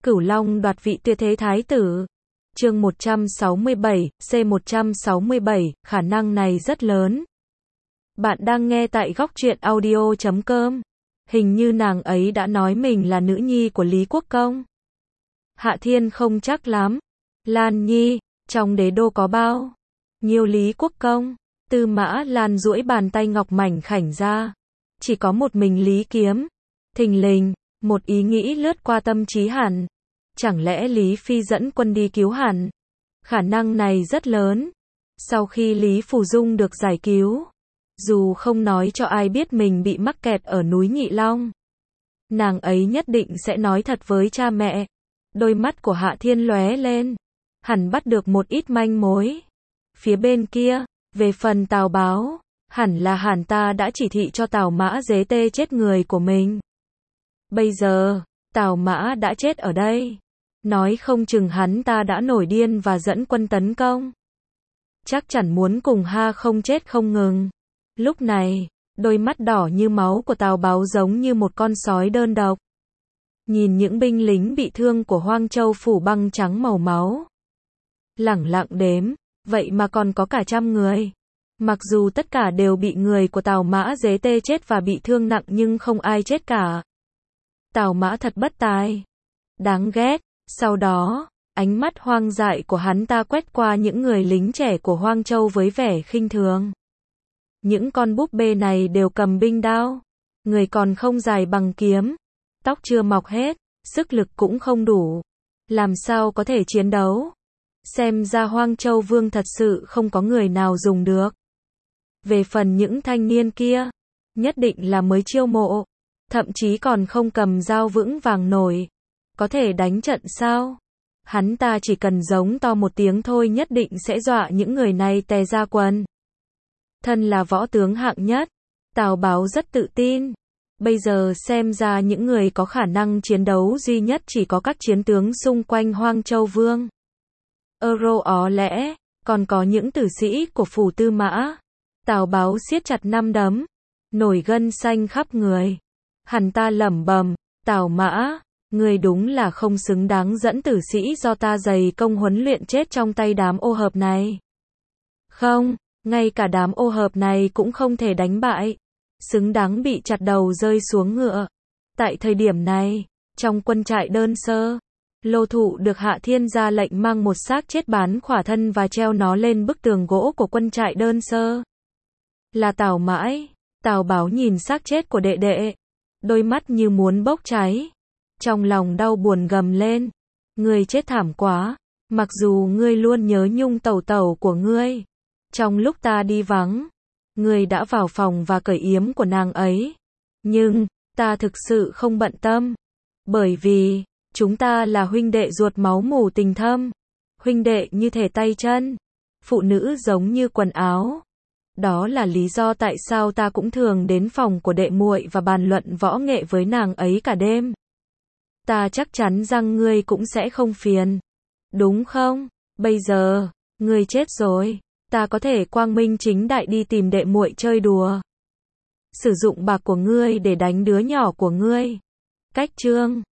Cửu Long đoạt vị tuyệt thế thái tử. Chương 167, C167, khả năng này rất lớn. Bạn đang nghe tại góc truyện audio.com. Hình như nàng ấy đã nói mình là nữ nhi của Lý Quốc Công. Hạ Thiên không chắc lắm. Lan Nhi, trong đế đô có bao nhiêu Lý Quốc Công? Tư Mã Lan duỗi bàn tay ngọc mảnh khảnh ra. Chỉ có một mình Lý Kiếm. Thình lình, một ý nghĩ lướt qua tâm trí hắn. Chẳng lẽ Lý Phi dẫn quân đi cứu hắn? Khả năng này rất lớn. Sau khi Lý Phù Dung được giải cứu, dù không nói cho ai biết mình bị mắc kẹt ở núi Nhị Long, nàng ấy nhất định sẽ nói thật với cha mẹ. Đôi mắt của Hạ Thiên lóe lên. Hẳn bắt được một ít manh mối. Phía bên kia, về phần Tào Báo, hẳn là hắn ta đã chỉ thị cho Tào Mã giết tê chết người của mình. Bây giờ, Tào Mã đã chết ở đây. Nói không chừng hắn ta đã nổi điên và dẫn quân tấn công. Chắc chắn muốn cùng ha không chết không ngừng. Lúc này, đôi mắt đỏ như máu của Tào Báo giống như một con sói đơn độc. Nhìn những binh lính bị thương của Hoang Châu phủ băng trắng màu máu. Lẳng lặng đếm, vậy mà còn có cả 100 người. Mặc dù tất cả đều bị người của Tào Mã giết tê chết và bị thương nặng nhưng không ai chết cả. Tào Mã thật bất tài. Đáng ghét. Sau đó, ánh mắt hoang dại của hắn ta quét qua những người lính trẻ của Hoang Châu với vẻ khinh thường. Những con búp bê này đều cầm binh đao. Người còn không dài bằng kiếm. Tóc chưa mọc hết, sức lực cũng không đủ. Làm sao có thể chiến đấu? Xem ra Hoang Châu Vương thật sự không có người nào dùng được. Về phần những thanh niên kia, nhất định là mới chiêu mộ. Thậm chí còn không cầm dao vững vàng nổi. Có thể đánh trận sao? Hắn ta chỉ cần giống to một tiếng thôi nhất định sẽ dọa những người này tè ra quần. Thân là võ tướng hạng nhất, Tào Báo rất tự tin. Bây giờ xem ra những người có khả năng chiến đấu duy nhất chỉ có các chiến tướng xung quanh Hoang Châu Vương. Ó lẽ, còn có những tử sĩ của phủ Tư Mã. Tào Báo siết chặt nắm đấm, nổi gân xanh khắp người. Hắn ta lẩm bẩm, Tào Mã, ngươi đúng là không xứng đáng dẫn tử sĩ do ta dày công huấn luyện chết trong tay đám ô hợp này. Không, ngay cả đám ô hợp này cũng không thể đánh bại. Xứng đáng bị chặt đầu rơi xuống ngựa. Tại thời điểm này, trong quân trại đơn sơ, Lô Thụ được Hạ Thiên ra lệnh mang một xác chết bán khỏa thân và treo nó lên bức tường gỗ của quân trại đơn sơ. Là Tào Mãi. Tào Báo nhìn xác chết của đệ đệ, đôi mắt như muốn bốc cháy. Trong lòng đau buồn gầm lên. Ngươi chết thảm quá. Mặc dù ngươi luôn nhớ nhung tẩu tẩu của ngươi. Trong lúc ta đi vắng, ngươi đã vào phòng và cởi yếm của nàng ấy. Nhưng, ta thực sự không bận tâm. Bởi vì, chúng ta là huynh đệ ruột máu mủ tình thâm. Huynh đệ như thể tay chân. Phụ nữ giống như quần áo. Đó là lý do tại sao ta cũng thường đến phòng của đệ muội và bàn luận võ nghệ với nàng ấy cả đêm. Ta chắc chắn rằng ngươi cũng sẽ không phiền. Đúng không? Bây giờ, ngươi chết rồi. Ta có thể quang minh chính đại đi tìm đệ muội chơi đùa. Sử dụng bạc của ngươi để đánh đứa nhỏ của ngươi. Cách chương